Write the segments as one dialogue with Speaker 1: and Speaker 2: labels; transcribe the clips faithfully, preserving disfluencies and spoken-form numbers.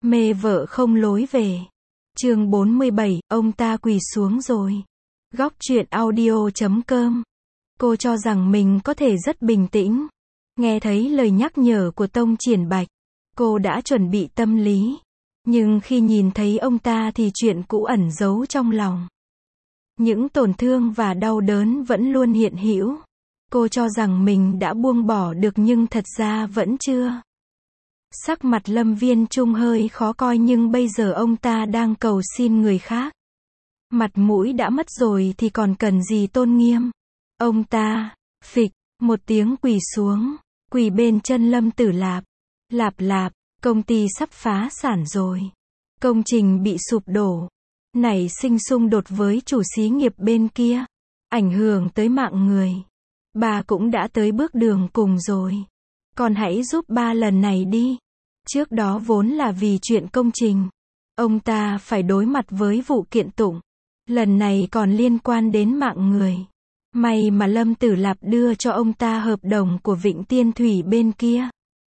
Speaker 1: Mê vợ không lối về. Chương bốn mươi bảy, ông ta quỳ xuống rồi. Góc truyện audio chấm com. Cô cho rằng mình có thể rất bình tĩnh. Nghe thấy lời nhắc nhở của Tông Triển Bạch, cô đã chuẩn bị tâm lý. Nhưng khi nhìn thấy ông ta thì chuyện cũ ẩn giấu trong lòng. Những tổn thương và đau đớn vẫn luôn hiện hữu. Cô cho rằng mình đã buông bỏ được nhưng thật ra vẫn chưa. Sắc mặt Lâm Viên Trung hơi khó coi nhưng bây giờ ông ta đang cầu xin người khác. Mặt mũi đã mất rồi thì còn cần gì tôn nghiêm. Ông ta, phịch, một tiếng quỳ xuống, quỳ bên chân Lâm Tử Lạp. Lạp lạp, công ty sắp phá sản rồi. Công trình bị sụp đổ. Nảy sinh xung đột với chủ xí nghiệp bên kia. Ảnh hưởng tới mạng người. Bà cũng đã tới bước đường cùng rồi. Con hãy giúp ba lần này đi. Trước đó vốn là vì chuyện công trình. Ông ta phải đối mặt với vụ kiện tụng. Lần này còn liên quan đến mạng người. May mà Lâm Tử Lạp đưa cho ông ta hợp đồng của Vịnh Tiên Thủy bên kia.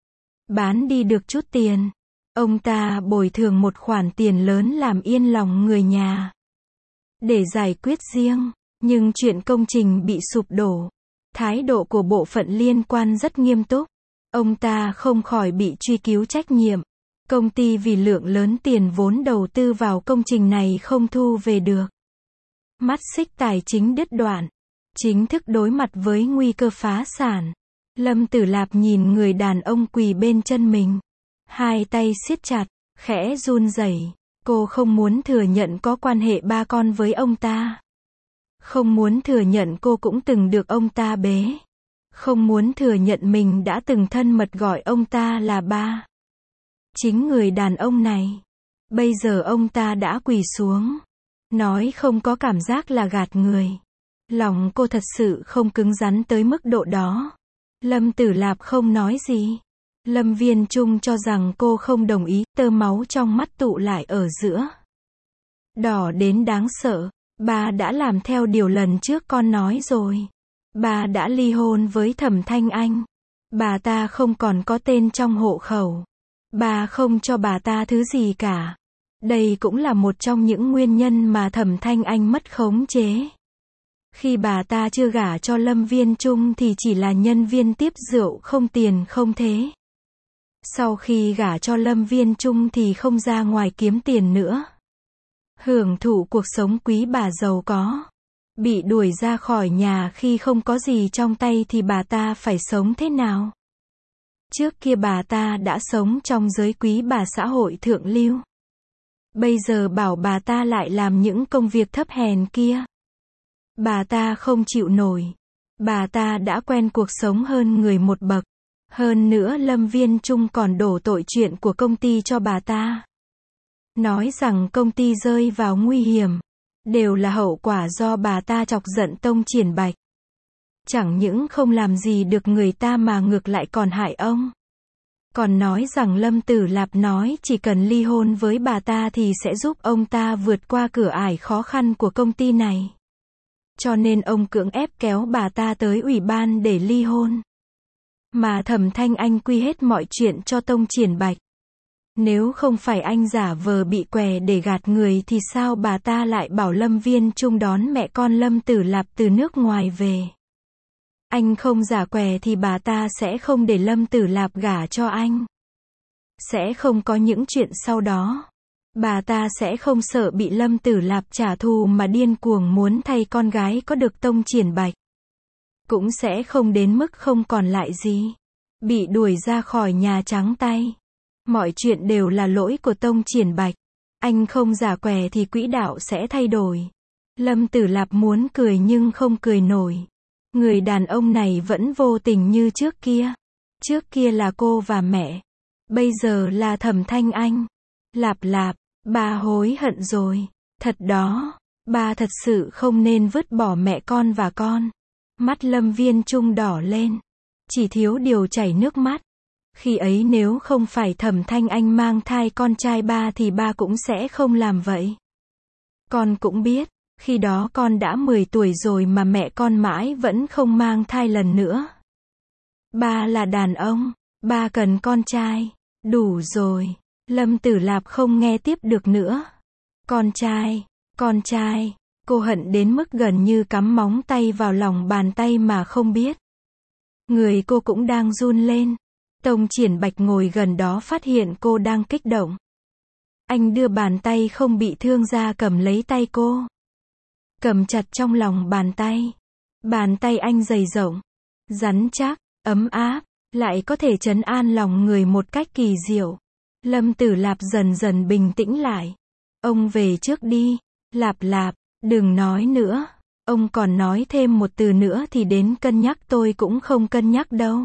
Speaker 1: Bán đi được chút tiền. Ông ta bồi thường một khoản tiền lớn làm yên lòng người nhà. Để giải quyết riêng. Nhưng chuyện công trình bị sụp đổ. Thái độ của bộ phận liên quan rất nghiêm túc. Ông ta không khỏi bị truy cứu trách nhiệm. Công ty vì lượng lớn tiền vốn đầu tư vào công trình này không thu về được. Mắt xích tài chính đứt đoạn. Chính thức đối mặt với nguy cơ phá sản. Lâm Tử Lạp nhìn người đàn ông quỳ bên chân mình. Hai tay siết chặt, khẽ run rẩy. Cô không muốn thừa nhận có quan hệ ba con với ông ta. Không muốn thừa nhận cô cũng từng được ông ta bế. Không muốn thừa nhận mình đã từng thân mật gọi ông ta là ba. Chính người đàn ông này. Bây giờ ông ta đã quỳ xuống. Nói không có cảm giác là gạt người. Lòng cô thật sự không cứng rắn tới mức độ đó. Lâm Tử Lạp không nói gì. Lâm Viên Trung cho rằng cô không đồng ý, tơ máu trong mắt tụ lại ở giữa. Đỏ đến đáng sợ. Bà đã làm theo điều lần trước con nói rồi. Bà đã ly hôn với Thẩm Thanh Anh. Bà ta không còn có tên trong hộ khẩu. Bà không cho bà ta thứ gì cả. Đây cũng là một trong những nguyên nhân mà Thẩm Thanh Anh mất khống chế. Khi bà ta chưa gả cho Lâm Viên Trung thì chỉ là nhân viên tiếp rượu không tiền không thế. Sau khi gả cho Lâm Viên Trung thì không ra ngoài kiếm tiền nữa. Hưởng thụ cuộc sống quý bà giàu có. Bị đuổi ra khỏi nhà khi không có gì trong tay thì bà ta phải sống thế nào? Trước kia bà ta đã sống trong giới quý bà xã hội thượng lưu. Bây giờ bảo bà ta lại làm những công việc thấp hèn kia. Bà ta không chịu nổi. Bà ta đã quen cuộc sống hơn người một bậc. Hơn nữa Lâm Viên Trung còn đổ tội chuyện của công ty cho bà ta. Nói rằng công ty rơi vào nguy hiểm. Đều là hậu quả do bà ta chọc giận Tông Triển Bạch. Chẳng những không làm gì được người ta mà ngược lại còn hại ông. Còn nói rằng Lâm Tử Lạp nói chỉ cần ly hôn với bà ta thì sẽ giúp ông ta vượt qua cửa ải khó khăn của công ty này. Cho nên ông cưỡng ép kéo bà ta tới ủy ban để ly hôn. Mà Thẩm Thanh Anh quy hết mọi chuyện cho Tông Triển Bạch. Nếu không phải anh giả vờ bị què để gạt người thì sao bà ta lại bảo Lâm Viên Trung đón mẹ con Lâm Tử Lạp từ nước ngoài về. Anh không giả què thì bà ta sẽ không để Lâm Tử Lạp gả cho anh. Sẽ không có những chuyện sau đó. Bà ta sẽ không sợ bị Lâm Tử Lạp trả thù mà điên cuồng muốn thay con gái có được Tông Triển Bạch. Cũng sẽ không đến mức không còn lại gì. Bị đuổi ra khỏi nhà trắng tay. Mọi chuyện đều là lỗi của Tông Triển Bạch. Anh không giả què thì quỹ đạo sẽ thay đổi. Lâm Tử Lạp muốn cười nhưng không cười nổi. Người đàn ông này vẫn vô tình như trước kia. Trước kia là cô và mẹ. Bây giờ là Thẩm Thanh Anh. Lạp lạp, bà hối hận rồi. Thật đó, bà thật sự không nên vứt bỏ mẹ con và con. Mắt Lâm Viên Trung đỏ lên. Chỉ thiếu điều chảy nước mắt. Khi ấy nếu không phải Thẩm Thanh Anh mang thai con trai ba thì ba cũng sẽ không làm vậy. Con cũng biết, khi đó con đã mười tuổi rồi mà mẹ con mãi vẫn không mang thai lần nữa. Ba là đàn ông, ba cần con trai. Đủ rồi. Lâm Tử Lạp không nghe tiếp được nữa. Con trai, con trai, cô hận đến mức gần như cắm móng tay vào lòng bàn tay mà không biết. Người cô cũng đang run lên. Tông Triển Bạch ngồi gần đó phát hiện cô đang kích động. Anh đưa bàn tay không bị thương ra cầm lấy tay cô. Cầm chặt trong lòng bàn tay. Bàn tay anh dày rộng, rắn chắc, ấm áp, lại có thể trấn an lòng người một cách kỳ diệu. Lâm Tử Lạp dần dần bình tĩnh lại. Ông về trước đi, Lạp Lạp, đừng nói nữa. Ông còn nói thêm một từ nữa thì đến cân nhắc tôi cũng không cân nhắc đâu.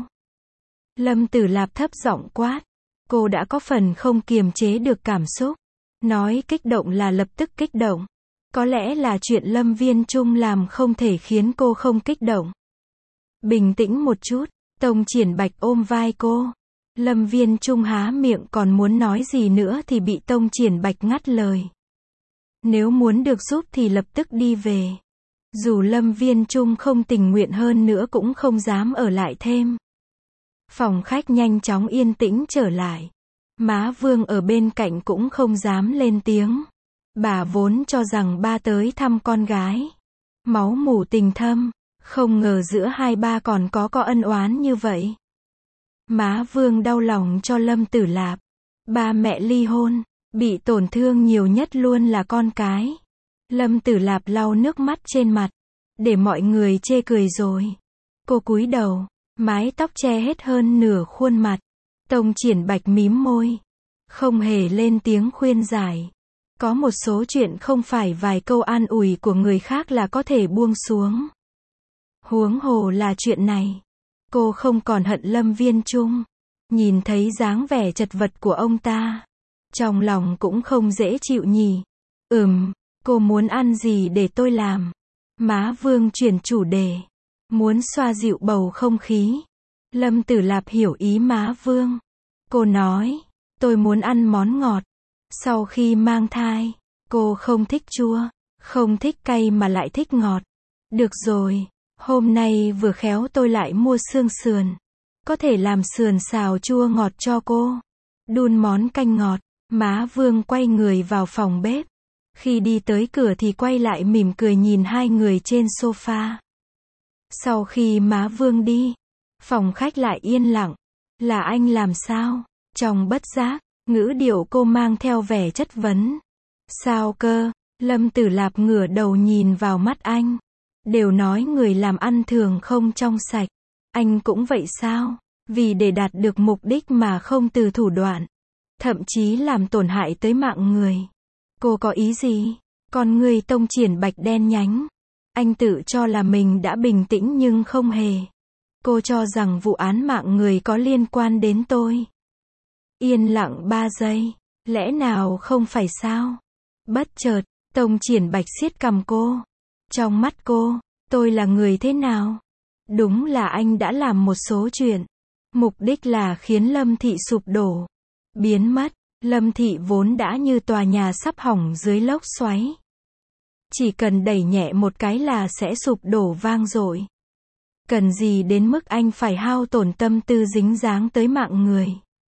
Speaker 1: Lâm Tử Lạp thấp giọng quát. Cô đã có phần không kiềm chế được cảm xúc. Nói kích động là lập tức kích động. Có lẽ là chuyện Lâm Viên Trung làm không thể khiến cô không kích động. Bình tĩnh một chút, Tông Triển Bạch ôm vai cô. Lâm Viên Trung há miệng còn muốn nói gì nữa thì bị Tông Triển Bạch ngắt lời. Nếu muốn được giúp thì lập tức đi về. Dù Lâm Viên Trung không tình nguyện hơn nữa cũng không dám ở lại thêm. Phòng khách nhanh chóng yên tĩnh trở lại. Má Vương ở bên cạnh cũng không dám lên tiếng. Bà vốn cho rằng ba tới thăm con gái. Máu mủ tình thâm, không ngờ giữa hai ba còn có có ân oán như vậy. Má Vương đau lòng cho Lâm Tử Lạp. Ba mẹ ly hôn, bị tổn thương nhiều nhất luôn là con cái. Lâm Tử Lạp lau nước mắt trên mặt, để mọi người chê cười rồi. Cô cúi đầu, mái tóc che hết hơn nửa khuôn mặt. Tông Triển Bạch mím môi, không hề lên tiếng khuyên giải. Có một số chuyện không phải vài câu an ủi của người khác là có thể buông xuống. Huống hồ là chuyện này. Cô không còn hận Lâm Viên Trung. Nhìn thấy dáng vẻ chật vật của ông ta, trong lòng cũng không dễ chịu nhỉ. Ừm, cô muốn ăn gì để tôi làm? Má Vương chuyển chủ đề. Muốn xoa dịu bầu không khí. Lâm Tử Lạp hiểu ý má Vương. Cô nói, tôi muốn ăn món ngọt. Sau khi mang thai, cô không thích chua, không thích cay mà lại thích ngọt. Được rồi, hôm nay vừa khéo tôi lại mua xương sườn. Có thể làm sườn xào chua ngọt cho cô. Đun món canh ngọt. Má Vương quay người vào phòng bếp. Khi đi tới cửa thì quay lại mỉm cười nhìn hai người trên sofa. Sau khi má Vương đi, phòng khách lại yên lặng. Là anh làm sao? Trong bất giác, ngữ điệu cô mang theo vẻ chất vấn. Sao cơ? Lâm Tử Lạp ngửa đầu nhìn vào mắt anh. Đều nói người làm ăn thường không trong sạch. Anh cũng vậy sao? Vì để đạt được mục đích mà không từ thủ đoạn. Thậm chí làm tổn hại tới mạng người. Cô có ý gì? Con người Tông Triển Bạch đen nhánh. Anh tự cho là mình đã bình tĩnh nhưng không hề. Cô cho rằng vụ án mạng người có liên quan đến tôi. Yên lặng ba giây. Lẽ nào không phải sao? Bất chợt, Tông Triển Bạch siết cằm cô. Trong mắt cô, tôi là người thế nào? Đúng là anh đã làm một số chuyện. Mục đích là khiến Lâm Thị sụp đổ. Biến mất. Lâm Thị vốn đã như tòa nhà sắp hỏng dưới lốc xoáy. Chỉ cần đẩy nhẹ một cái là sẽ sụp đổ vang dội. Cần gì đến mức anh phải hao tổn tâm tư dính dáng tới mạng người.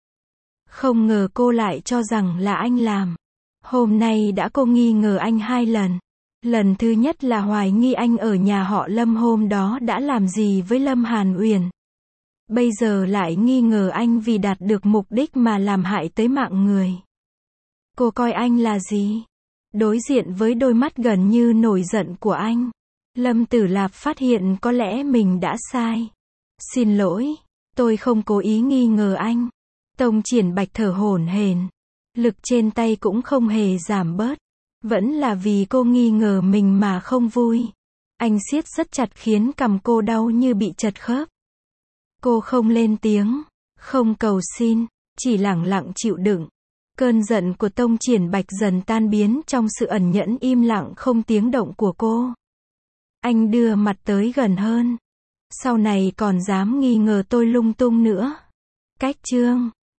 Speaker 1: Không ngờ cô lại cho rằng là anh làm. Hôm nay đã cô nghi ngờ anh hai lần. Lần thứ nhất là hoài nghi anh ở nhà họ Lâm hôm đó đã làm gì với Lâm Hàn Uyển. Bây giờ lại nghi ngờ anh vì đạt được mục đích mà làm hại tới mạng người. Cô coi anh là gì? Đối diện với đôi mắt gần như nổi giận của anh, Lâm Tử Lạp phát hiện có lẽ mình đã sai. Xin lỗi, tôi không cố ý nghi ngờ anh. Tông Triển Bạch thở hổn hển, lực trên tay cũng không hề giảm bớt. Vẫn là vì cô nghi ngờ mình mà không vui. Anh siết rất chặt khiến cằm cô đau như bị chật khớp. Cô không lên tiếng, không cầu xin, chỉ lẳng lặng chịu đựng. Cơn giận của Tông Triển Bạch dần tan biến trong sự ẩn nhẫn im lặng không tiếng động của cô. Anh đưa mặt tới gần hơn. Sau này còn dám nghi ngờ tôi lung tung nữa. Cách chương